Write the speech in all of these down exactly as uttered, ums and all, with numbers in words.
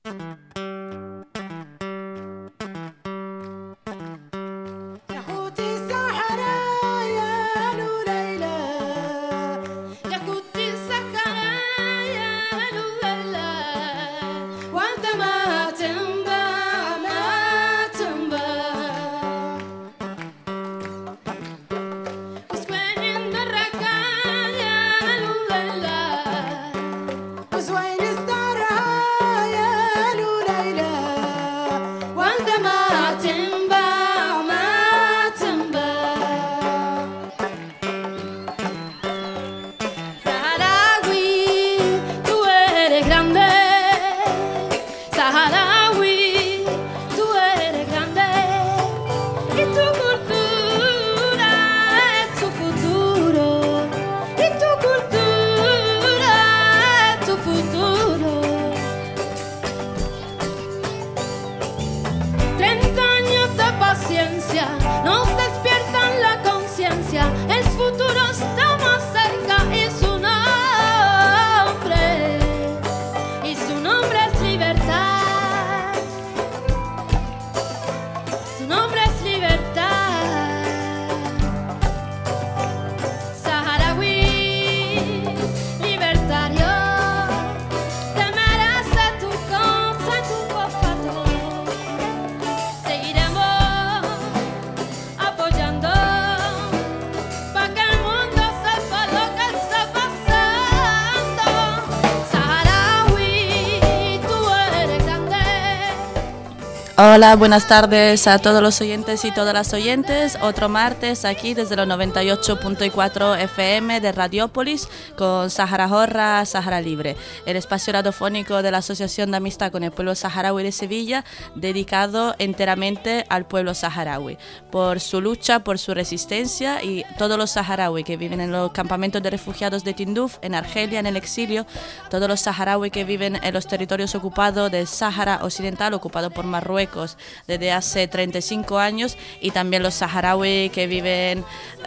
Hola, buenas tardes a todos los oyentes y todas las oyentes. Otro martes aquí desde los noventa y ocho punto cuatro F M de Radiópolis con Sahara Jorra, Sahara Libre, el espacio radiofónico de la Asociación de Amistad con el Pueblo Saharaui de Sevilla, dedicado enteramente al pueblo saharaui, por su lucha, por su resistencia, y todos los saharauis que viven en los campamentos de refugiados de Tinduf, en Argelia, en el exilio, todos los saharauis que viven en los territorios ocupados del Sáhara Occidental, ocupado por Marruecos desde hace treinta y cinco años, y también los saharauis que viven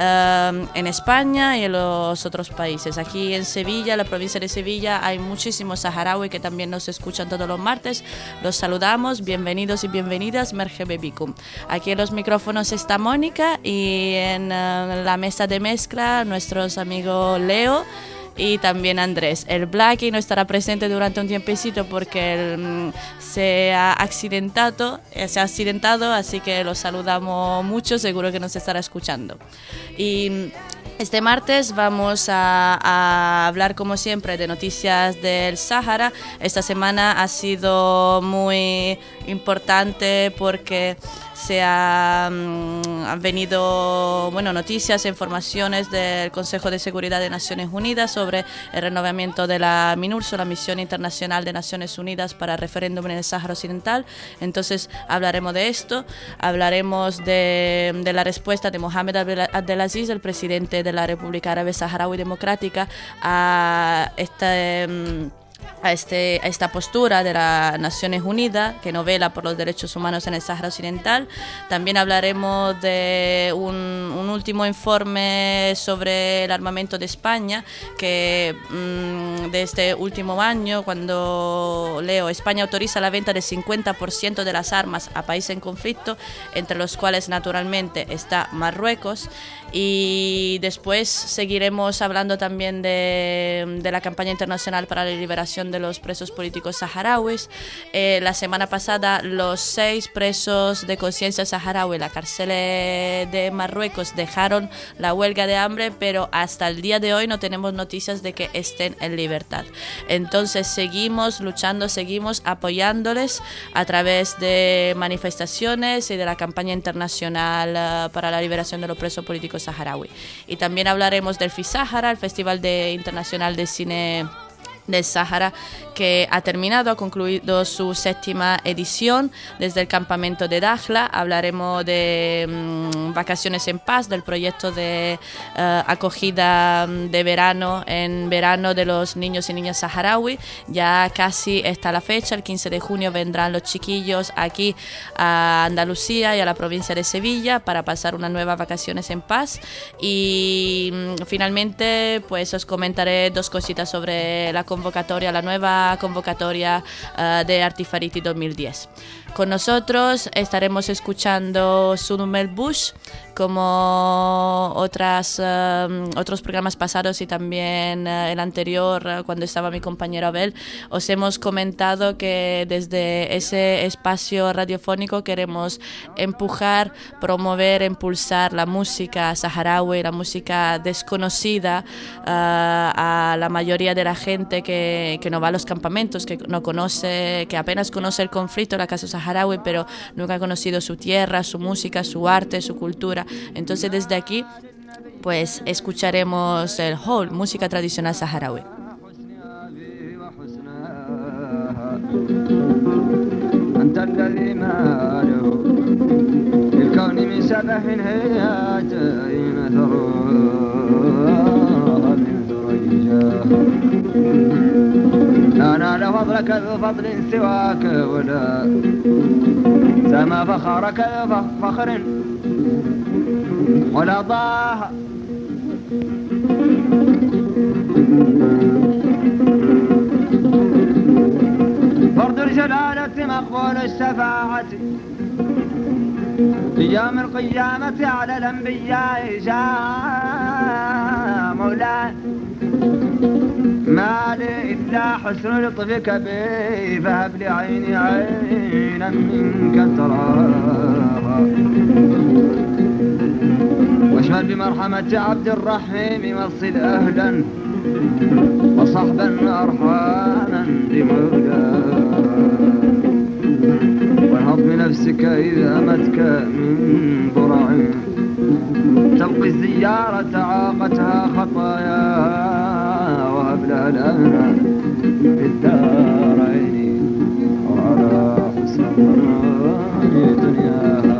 um, en España y en los otros países. Aquí en Sevilla, la provincia de Sevilla, hay muchísimos saharauis que también nos escuchan todos los martes. Los saludamos, bienvenidos y bienvenidas, merhaba bikum. Aquí en los micrófonos está Mónica y en uh, la mesa de mezcla nuestros amigos Leo y también Andrés. El Blacky no estará presente durante un tiempecito porque él, se ha accidentado, se ha accidentado, así que lo saludamos mucho, seguro que nos estará escuchando. Y este martes vamos a, a hablar, como siempre, de noticias del Sáhara. Esta semana ha sido muy importante porque se ha, um, han venido bueno, noticias e informaciones del Consejo de Seguridad de Naciones Unidas sobre el renovamiento de la MINURSO, la Misión Internacional de Naciones Unidas para el Referéndum en el Sáhara Occidental. Entonces hablaremos de esto, hablaremos de, de la respuesta de Mohamed Abdelaziz, el presidente de la República Árabe Saharaui Democrática, a esta... Um, A, este, a esta postura de las Naciones Unidas que no vela por los derechos humanos en el Sáhara Occidental. También hablaremos de un, un último informe sobre el armamento de España, que mmm, de este último año, cuando leo España autoriza la venta del cincuenta por ciento de las armas a países en conflicto, entre los cuales naturalmente está Marruecos. Y después seguiremos hablando también de, de la campaña internacional para la liberación de los presos políticos saharauis. Eh, la semana pasada los seis presos de conciencia saharaui en la cárcel de Marruecos dejaron la huelga de hambre, pero hasta el día de hoy no tenemos noticias de que estén en libertad. Entonces seguimos luchando, seguimos apoyándoles a través de manifestaciones y de la campaña internacional uh, para la liberación de los presos políticos saharaui. Y también hablaremos del FISAHARA, el Festival de Internacional de Cine del Sáhara, que ha terminado, ha concluido su séptima edición desde el campamento de Dakhla. Hablaremos de um, Vacaciones en Paz, del proyecto de uh, acogida de verano en verano de los niños y niñas saharaui. Ya casi está la fecha, el quince de junio vendrán los chiquillos aquí a Andalucía y a la provincia de Sevilla para pasar una nueva Vacaciones en Paz. Y um, finalmente pues os comentaré dos cositas sobre la convocatoria, la nueva convocatoria uh, de Artifariti dos mil diez. Con nosotros estaremos escuchando Sunumel Bush, como otras, uh, otros programas pasados y también uh, el anterior, uh, cuando estaba mi compañero Abel, os hemos comentado que desde ese espacio radiofónico queremos empujar, promover, impulsar la música saharaui, la música desconocida uh, a la mayoría de la gente que, que no va a los campamentos, que no conoce, que apenas conoce el conflicto, la casa saharaui, pero nunca ha conocido su tierra, su música, su arte, su cultura. Entonces desde aquí pues escucharemos el hall, música tradicional saharaui. أنت الذي ماله الكون من سبح هياتين ثروها من ثريجاه لا نال فضلك ذو فضل سواك ولا سما فخرك ذو فخر ولا ضاه فرد الجلالة مقبول الشفاعة قيام القيامة على الأنبياء جاء مولاي ما لي إلا حسن لطفك بي فهب لي عيني عينا منك تراها واشمل بمرحمة عبد الرحيم وصل أهلا وصحبا أرحاما بمولاه وانهض بنفسك إذا متك من برع تلقي الزيارة عاقتها خطايا وهب لها الأمن في الدارين وعلى حسن الظن دنياها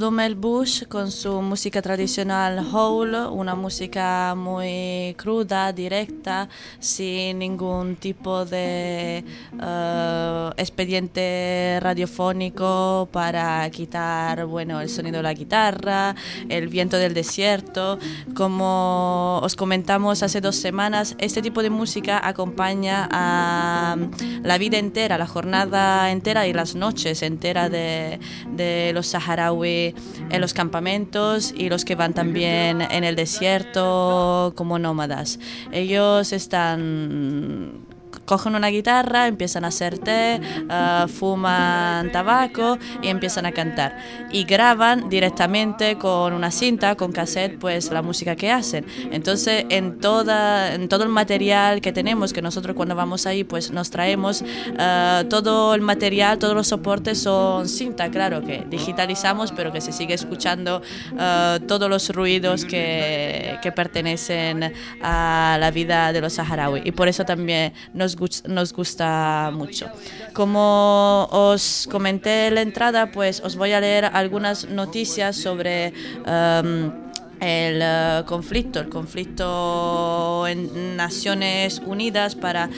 Mel Bush con su música tradicional howl, una música muy cruda, directa, sin ningún tipo de uh, expediente radiofónico para quitar, bueno, el sonido de la guitarra, el viento del desierto. Como os comentamos hace dos semanas, este tipo de música acompaña a la vida entera, la jornada entera y las noches enteras de, de los saharauis en los campamentos y los que van también en el desierto como nómadas. Ellos están... cogen una guitarra, empiezan a hacer té, uh, fuman tabaco y empiezan a cantar. Y graban directamente con una cinta, con cassette, pues la música que hacen. Entonces, en, toda, en todo el material que tenemos, que nosotros cuando vamos ahí, pues nos traemos uh, todo el material, todos los soportes son cinta, claro, que digitalizamos, pero que se sigue escuchando uh, todos los ruidos que, que pertenecen a la vida de los saharauis. Y por eso también nos nos gusta mucho. Como os comenté en la entrada, pues os voy a leer algunas noticias sobre um, el uh, conflicto, el conflicto en Naciones Unidas para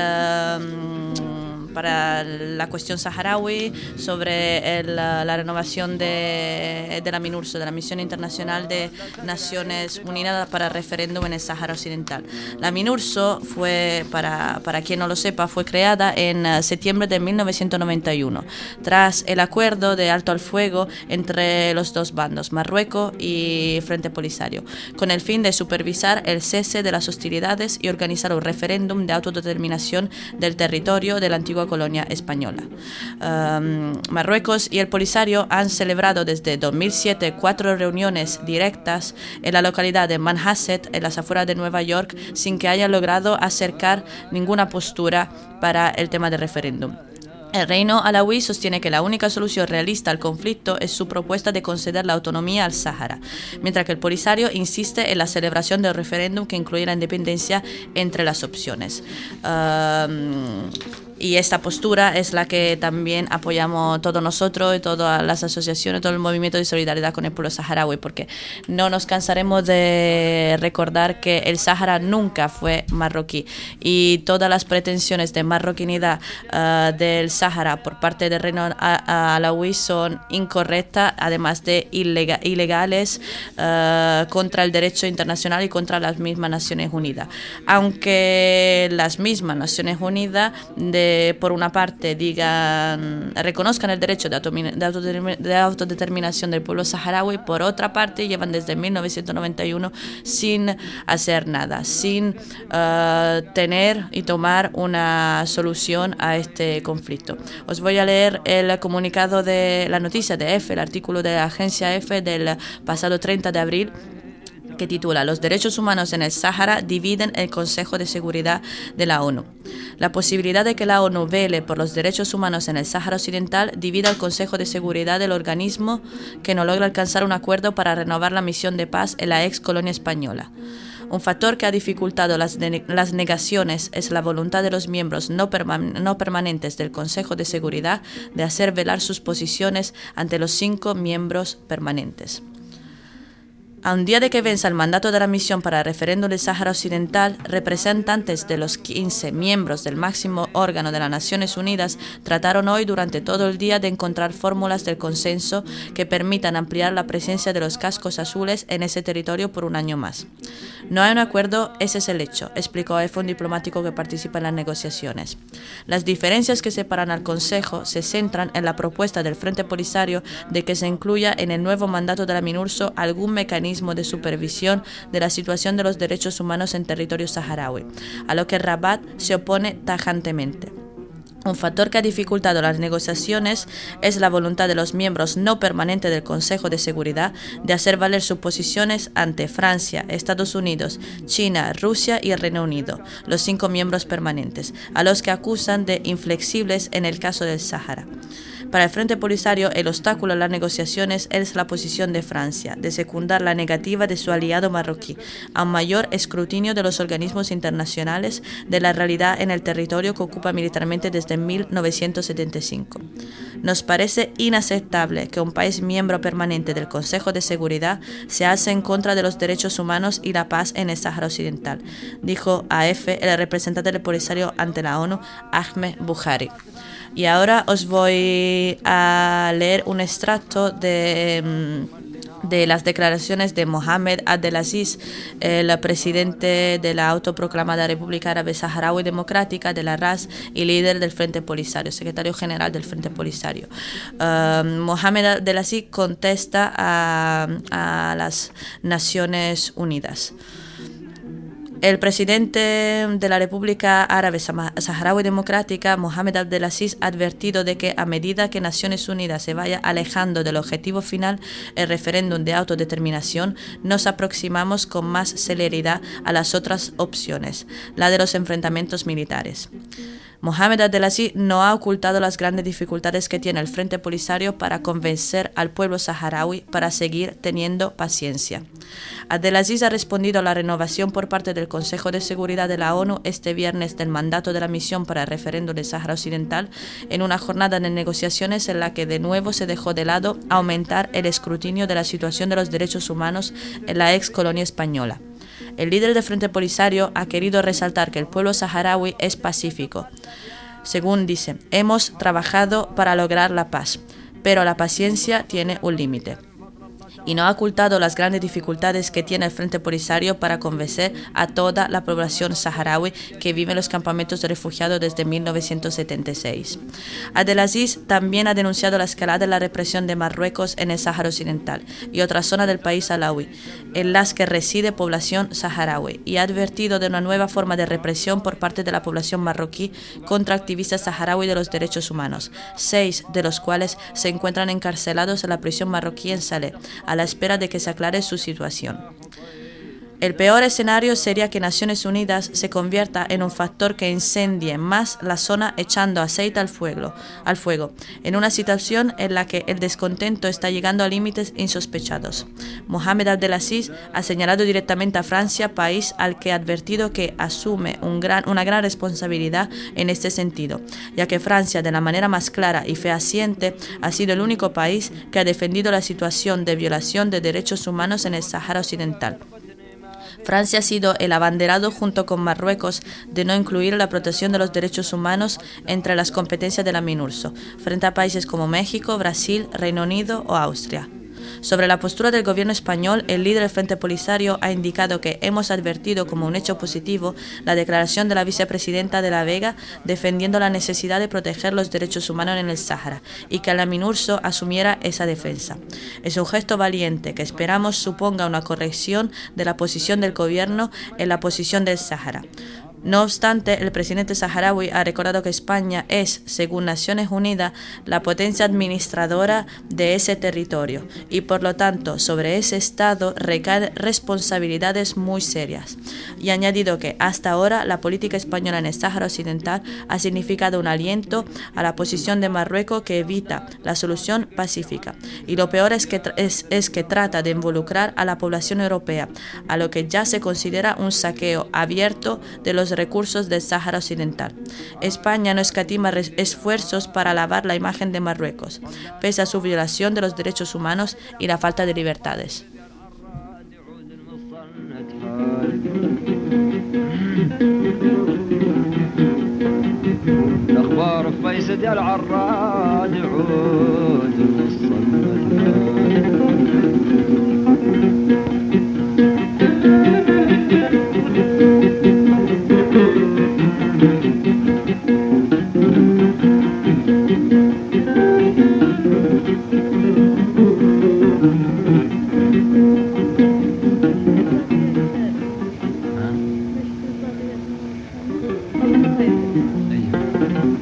um, para la cuestión saharaui, sobre el, la renovación de, de la MINURSO, de la Misión Internacional de Naciones Unidas para el Referéndum en el Sáhara Occidental. La MINURSO fue, para, para quien no lo sepa, fue creada en uh, septiembre de mil novecientos noventa y uno, tras el acuerdo de alto al fuego entre los dos bandos, Marruecos y Frente Polisario, con el fin de supervisar el cese de las hostilidades y organizar un referéndum de autodeterminación del territorio de la antigua colonia española. Um, Marruecos y el Polisario han celebrado desde dos mil siete cuatro reuniones directas en la localidad de Manhasset, en las afueras de Nueva York, sin que hayan logrado acercar ninguna postura para el tema del referéndum. El reino alauí sostiene que la única solución realista al conflicto es su propuesta de conceder la autonomía al Sáhara, mientras que el Polisario insiste en la celebración del referéndum que incluye la independencia entre las opciones. Um, Y esta postura es la que también apoyamos todos nosotros y todas las asociaciones, todo el movimiento de solidaridad con el pueblo saharaui, porque no nos cansaremos de recordar que el Sáhara nunca fue marroquí y todas las pretensiones de marroquinidad uh, del Sáhara por parte del reino alauí son incorrectas, además de ilega, ilegales uh, contra el derecho internacional y contra las mismas Naciones Unidas. Aunque las mismas Naciones Unidas de por una parte digan, reconozcan el derecho de, autodeterminación, de autodeterminación del pueblo saharaui, por otra parte llevan desde mil novecientos noventa y uno sin hacer nada, sin uh, tener y tomar una solución a este conflicto. Os voy a leer el comunicado de la noticia de EFE, el artículo de la agencia EFE del pasado treinta de abril, que titula "Los derechos humanos en el Sáhara dividen el Consejo de Seguridad de la ONU". La posibilidad de que la ONU vele por los derechos humanos en el Sáhara Occidental divide al Consejo de Seguridad del organismo que no logra alcanzar un acuerdo para renovar la misión de paz en la ex colonia española. Un factor que ha dificultado las, de, las negaciones es la voluntad de los miembros no, perman, no permanentes del Consejo de Seguridad de hacer velar sus posiciones ante los cinco miembros permanentes. A un día de que venza el mandato de la misión para el referéndum del Sáhara Occidental, representantes de los quince miembros del máximo órgano de las Naciones Unidas trataron hoy durante todo el día de encontrar fórmulas del consenso que permitan ampliar la presencia de los cascos azules en ese territorio por un año más. No hay un acuerdo, ese es el hecho, explicó EFE, un diplomático que participa en las negociaciones. Las diferencias que separan al Consejo se centran en la propuesta del Frente Polisario de que se incluya en el nuevo mandato de la MINURSO algún mecanismo de supervisión de la situación de los derechos humanos en territorio saharaui, a lo que Rabat se opone tajantemente. Un factor que ha dificultado las negociaciones es la voluntad de los miembros no permanentes del Consejo de Seguridad de hacer valer sus posiciones ante Francia, Estados Unidos, China, Rusia y el Reino Unido, los cinco miembros permanentes, a los que acusan de inflexibles en el caso del Sáhara. Para el Frente Polisario, el obstáculo a las negociaciones es la posición de Francia, de secundar la negativa de su aliado marroquí a un mayor escrutinio de los organismos internacionales de la realidad en el territorio que ocupa militarmente desde desde mil novecientos setenta y cinco. Nos parece inaceptable que un país miembro permanente del Consejo de Seguridad se alce en contra de los derechos humanos y la paz en el Sáhara Occidental, dijo a F el representante del Polisario ante la ONU, Ahmed Buhari. Y ahora os voy a leer un extracto de... de las declaraciones de Mohamed Abdelaziz, el presidente de la autoproclamada República Árabe Saharaui Democrática, de la R A S, y líder del Frente Polisario, secretario general del Frente Polisario. Uh, Mohamed Abdelaziz contesta a, a las Naciones Unidas. El presidente de la República Árabe Saharaui Democrática, Mohamed Abdelaziz, ha advertido de que a medida que Naciones Unidas se vaya alejando del objetivo final, el referéndum de autodeterminación, nos aproximamos con más celeridad a las otras opciones, la de los enfrentamientos militares. Mohamed Abdelaziz no ha ocultado las grandes dificultades que tiene el Frente Polisario para convencer al pueblo saharaui para seguir teniendo paciencia. Abdelaziz ha respondido a la renovación por parte del Consejo de Seguridad de la ONU este viernes del mandato de la misión para el referéndum del Sáhara Occidental en una jornada de negociaciones en la que de nuevo se dejó de lado aumentar el escrutinio de la situación de los derechos humanos en la ex colonia española. El líder del Frente Polisario ha querido resaltar que el pueblo saharaui es pacífico. Según dice, hemos trabajado para lograr la paz, pero la paciencia tiene un límite. Y no ha ocultado las grandes dificultades que tiene el Frente Polisario para convencer a toda la población saharaui que vive en los campamentos de refugiados desde mil novecientos setenta y seis. Abdelaziz también ha denunciado la escalada de la represión de Marruecos en el Sáhara Occidental y otras zonas del país alawi, en las que reside población saharaui, y ha advertido de una nueva forma de represión por parte de la población marroquí contra activistas saharaui de los derechos humanos, seis de los cuales se encuentran encarcelados en la prisión marroquí en Salé, a la espera de que se aclare su situación. El peor escenario sería que Naciones Unidas se convierta en un factor que incendie más la zona echando aceite al fuego, al fuego, en una situación en la que el descontento está llegando a límites insospechados. Mohamed Abdelaziz ha señalado directamente a Francia, país al que ha advertido que asume un gran, una gran responsabilidad en este sentido, ya que Francia, de la manera más clara y fehaciente, ha sido el único país que ha defendido la situación de violación de derechos humanos en el Sáhara Occidental. Francia ha sido el abanderado junto con Marruecos de no incluir la protección de los derechos humanos entre las competencias de la MINURSO, frente a países como México, Brasil, Reino Unido o Austria. Sobre la postura del gobierno español, el líder del Frente Polisario ha indicado que hemos advertido como un hecho positivo la declaración de la vicepresidenta de la Vega defendiendo la necesidad de proteger los derechos humanos en el Sáhara y que la MINURSO asumiera esa defensa. Es un gesto valiente que esperamos suponga una corrección de la posición del gobierno en la posición del Sáhara. No obstante, el presidente saharaui ha recordado que España es, según Naciones Unidas, la potencia administradora de ese territorio y, por lo tanto, sobre ese Estado recaen responsabilidades muy serias. Y ha añadido que, hasta ahora, la política española en el Sáhara Occidental ha significado un aliento a la posición de Marruecos que evita la solución pacífica. Y lo peor es que, es, es que trata de involucrar a la población europea, a lo que ya se considera un saqueo abierto de los recursos del Sáhara Occidental. España no escatima esfuerzos para lavar la imagen de Marruecos, pese a su violación de los derechos humanos y la falta de libertades.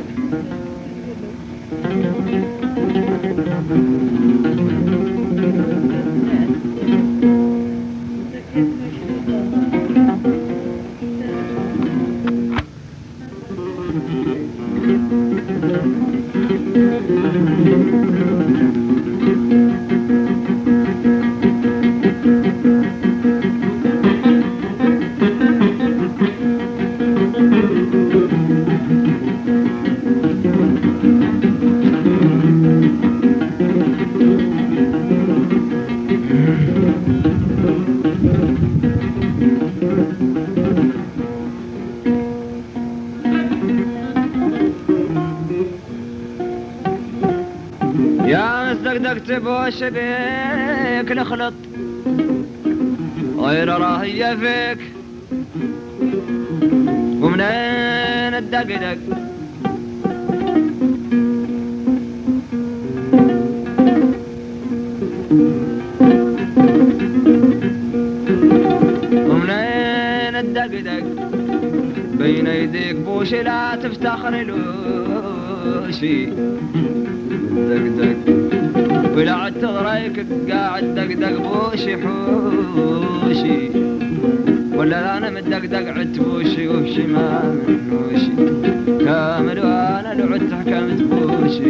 أيوه. يا صدقت بوش بيك نخلط غير راهية فيك ومنين الدقدق ومنين الدقدق بين يديك بوشي لا تفتخر لوشي دقدق بلعت ضريك قاعد دقدق بوشي حوشي ولا انا مدقدق عد بوشي وبشي ما منوشي كامل وانا لعدت حكمت بوشي.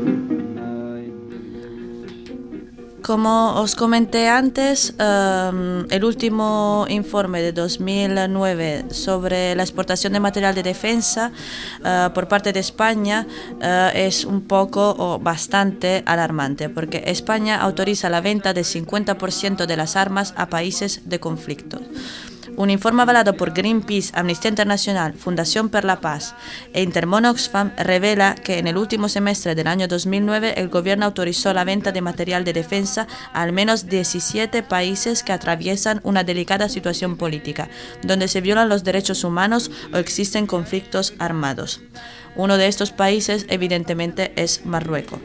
Como os comenté antes, um, el último informe de dos mil nueve sobre la exportación de material de defensa uh, por parte de España uh, es un poco o bastante alarmante, porque España autoriza la venta del cincuenta por ciento de las armas a países de conflicto. Un informe avalado por Greenpeace, Amnistía Internacional, Fundación per la Paz e Intermón Oxfam revela que en el último semestre del año dos mil nueve el gobierno autorizó la venta de material de defensa a al menos diecisiete países que atraviesan una delicada situación política, donde se violan los derechos humanos o existen conflictos armados. Uno de estos países, evidentemente, es Marruecos.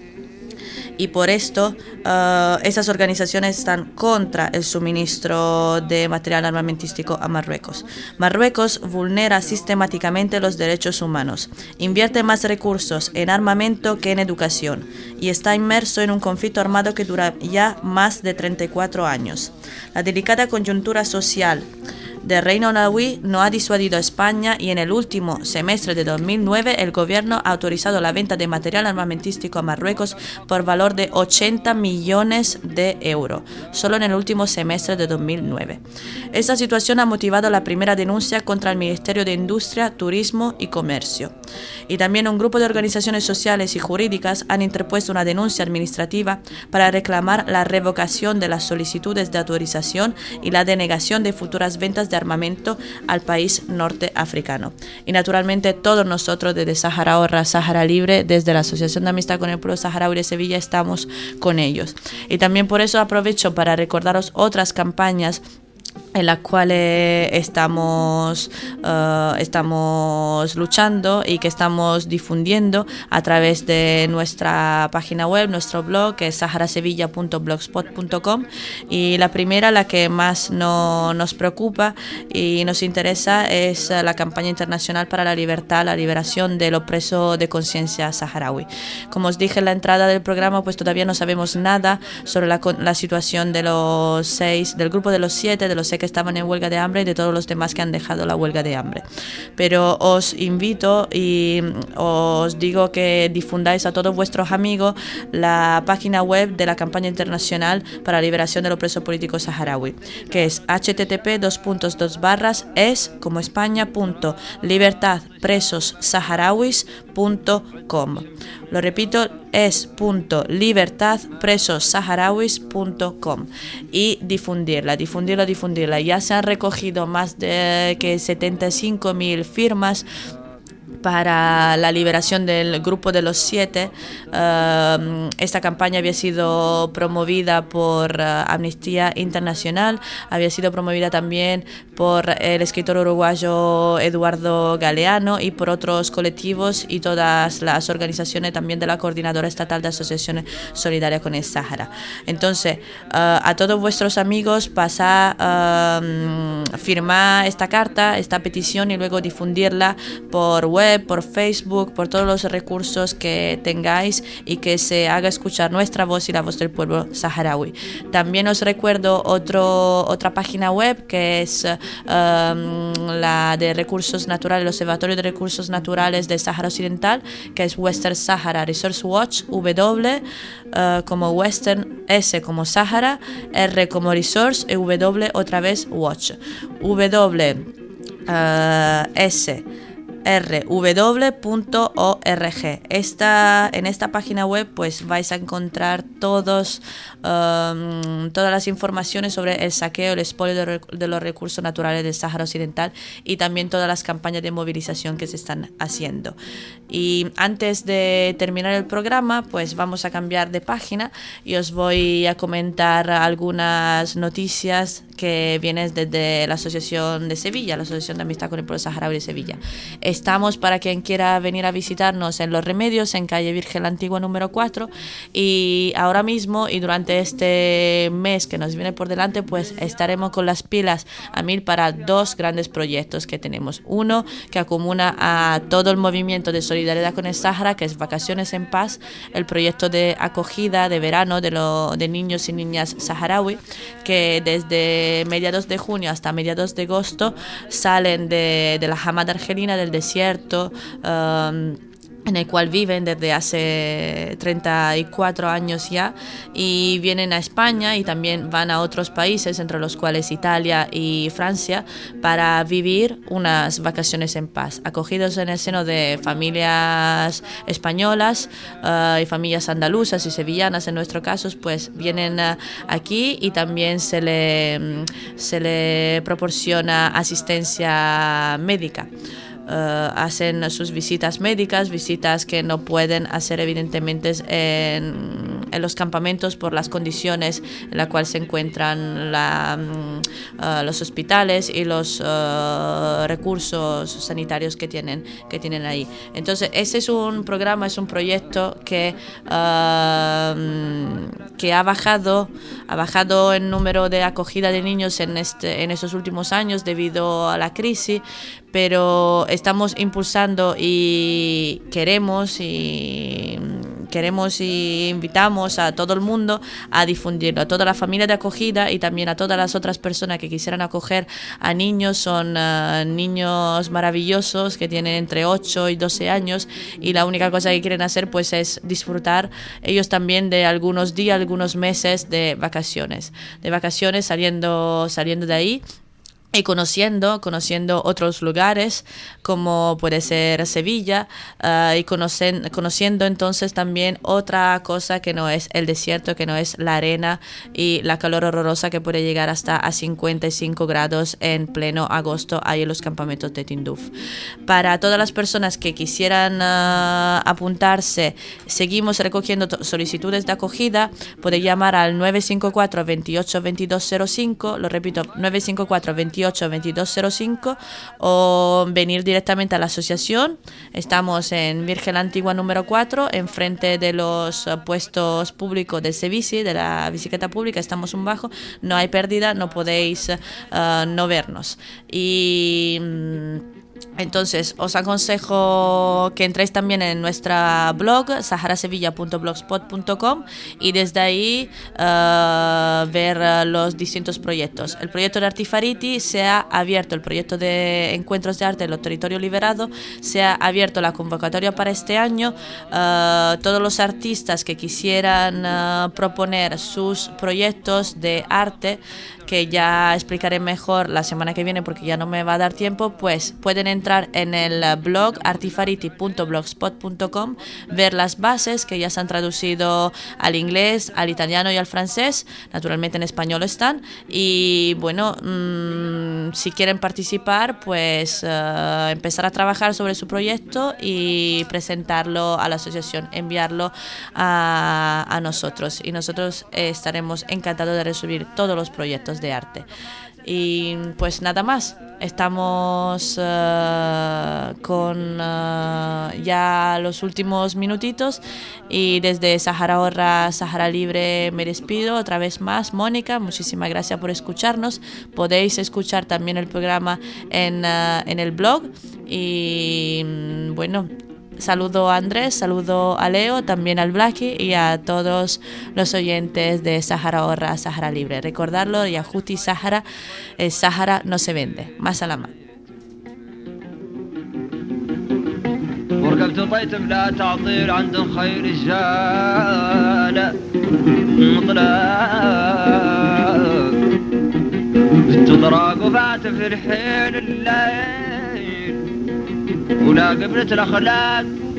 Y por esto uh, esas organizaciones están contra el suministro de material armamentístico a Marruecos. Marruecos vulnera sistemáticamente los derechos humanos, invierte más recursos en armamento que en educación y está inmerso en un conflicto armado que dura ya más de treinta y cuatro años. La delicada coyuntura social del Reino Alauí no ha disuadido a España y en el último semestre de dos mil nueve el gobierno ha autorizado la venta de material armamentístico a Marruecos por valor de ochenta millones de euros, solo en el último semestre de dos mil nueve. Esta situación ha motivado la primera denuncia contra el Ministerio de Industria, Turismo y Comercio. Y también un grupo de organizaciones sociales y jurídicas han interpuesto una denuncia administrativa para reclamar la revocación de las solicitudes de autorización y la denegación de futuras ventas de armamento al país norteafricano. Y naturalmente todos nosotros desde Sahara Horra, Sahara Libre, desde la Asociación de Amistad con el Pueblo Saharaui de Sevilla, estamos con ellos. Y también por eso aprovecho para recordaros otras campañas en las cuales estamos, uh, estamos luchando y que estamos difundiendo a través de nuestra página web, nuestro blog, que es sahara sevilla punto blogspot punto com. Y la primera, la que más no, nos preocupa y nos interesa, es la campaña internacional para la libertad, la liberación del opreso de conciencia saharaui. Como os dije en la entrada del programa, pues todavía no sabemos nada sobre la, la situación de los seis, del grupo de los siete, de los seis que estaban en huelga de hambre y de todos los demás que han dejado la huelga de hambre. Pero os invito y os digo que difundáis a todos vuestros amigos la página web de la campaña internacional para la liberación del opreso político saharaui, que es h t t p dos puntos dos barras es como España punto libertad presos saharauis punto com. Lo repito, es punto libertad presos saharauis punto com, y difundirla, difundirla, difundirla. Ya se han recogido más de que setenta y cinco mil firmas para la liberación del grupo de los siete. Uh, esta campaña había sido promovida por uh, Amnistía Internacional, había sido promovida también por el escritor uruguayo Eduardo Galeano y por otros colectivos y todas las organizaciones también de la Coordinadora Estatal de Asociaciones Solidarias con el Sáhara. Entonces, uh, a todos vuestros amigos, pasad a uh, firmar esta carta, esta petición, y luego difundirla por web, por Facebook, por todos los recursos que tengáis, y que se haga escuchar nuestra voz y la voz del pueblo saharaui. También os recuerdo otro, otra página web, que es um, la de recursos naturales, el Observatorio de Recursos Naturales del Sáhara Occidental, que es Western Sahara Resource Watch, W uh, como Western, S como Sahara, R como Resource y W otra vez Watch. W uh, S r w punto org. Esta, en esta página web pues vais a encontrar todos, um, todas las informaciones sobre el saqueo, el expolio de, de los recursos naturales del Sáhara Occidental y también todas las campañas de movilización que se están haciendo. Y antes de terminar el programa pues vamos a cambiar de página y os voy a comentar algunas noticias que vienen desde la Asociación de Sevilla, la Asociación de Amistad con el Pueblo Saharaui de Sevilla. Estamos, para quien quiera venir a visitarnos, en Los Remedios, en calle Virgen la Antigua número cuatro, y ahora mismo y durante este mes que nos viene por delante pues estaremos con las pilas a mil para dos grandes proyectos que tenemos. Uno que acumula a todo el movimiento de solidaridad con el Sáhara, que es Vacaciones en Paz, el proyecto de acogida de verano de, lo, de niños y niñas saharaui, que desde mediados de junio hasta mediados de agosto salen de, de la Hamada argelina, del desierto, um, en el cual viven desde hace treinta y cuatro años ya, y vienen a España y también van a otros países, entre los cuales Italia y Francia, para vivir unas vacaciones en paz, acogidos en el seno de familias españolas uh, y familias andaluzas y sevillanas. En nuestro caso pues vienen uh, aquí y también se le, se le proporciona asistencia médica. Uh, hacen sus visitas médicas, visitas que no pueden hacer evidentemente en, en los campamentos por las condiciones en las cuales se encuentran la, uh, los hospitales y los uh, recursos sanitarios que tienen, que tienen ahí. Entonces ese es un programa, es un proyecto que, uh, que ha bajado, ha bajado el número de acogida de niños en, este, en esos últimos años debido a la crisis, pero estamos impulsando y queremos y queremos y invitamos a todo el mundo a difundirlo, a toda la familia de acogida y también a todas las otras personas que quisieran acoger a niños. Son uh, niños maravillosos que tienen entre ocho y doce años y la única cosa que quieren hacer pues es disfrutar ellos también de algunos días, algunos meses de vacaciones, de vacaciones saliendo, saliendo de ahí. Y conociendo, conociendo otros lugares como puede ser Sevilla uh, y conocen, conociendo entonces también otra cosa que no es el desierto, que no es la arena y la calor horrorosa que puede llegar hasta a cincuenta y cinco grados en pleno agosto ahí en los campamentos de Tinduf. Para todas las personas que quisieran uh, apuntarse, seguimos recogiendo solicitudes de acogida. Puede llamar al nueve cinco cuatro, veintiocho, veintidós cero cinco, lo repito, nueve cinco cuatro, veintiocho, veintidós cero cinco, o venir directamente a la asociación. Estamos en Virgen la Antigua número cuatro, enfrente de los puestos públicos de Sevisi, de la bicicleta pública. Estamos un bajo, no hay pérdida, no podéis uh, no vernos. Y entonces os aconsejo que entréis también en nuestra blog saharasevilla punto blogspot punto com y desde ahí uh, ver uh, los distintos proyectos. El proyecto de Artifariti se ha abierto, el proyecto de encuentros de arte en los territorios liberados, se ha abierto la convocatoria para este año. Uh, todos los artistas que quisieran uh, proponer sus proyectos de arte, que ya explicaré mejor la semana que viene porque ya no me va a dar tiempo, pues pueden entrar en el blog artifariti punto blogspot punto com, ver las bases que ya se han traducido al inglés, al italiano y al francés, naturalmente en español están, y bueno, mmm, si quieren participar pues uh, empezar a trabajar sobre su proyecto y presentarlo a la asociación, enviarlo a, a nosotros, y nosotros eh, estaremos encantados de recibir todos los proyectos de arte. Y pues nada más, estamos uh, con uh, ya los últimos minutitos y desde Sahara Horra, Sahara Libre me despido otra vez más. Mónica, muchísimas gracias por escucharnos. Podéis escuchar también el programa en, uh, en el blog y bueno, saludo a Andrés, saludo a Leo, también al Blackie y a todos los oyentes de Sahara Horra, Sahara Libre. Recordarlo, Yahuti Sahara, el Sahara no se vende. Más salama. وركبت طيت بلا تعطير عند خير الرجال مطلق بنت طراق وفات في الحين الليل ولا قبلة الأخلاق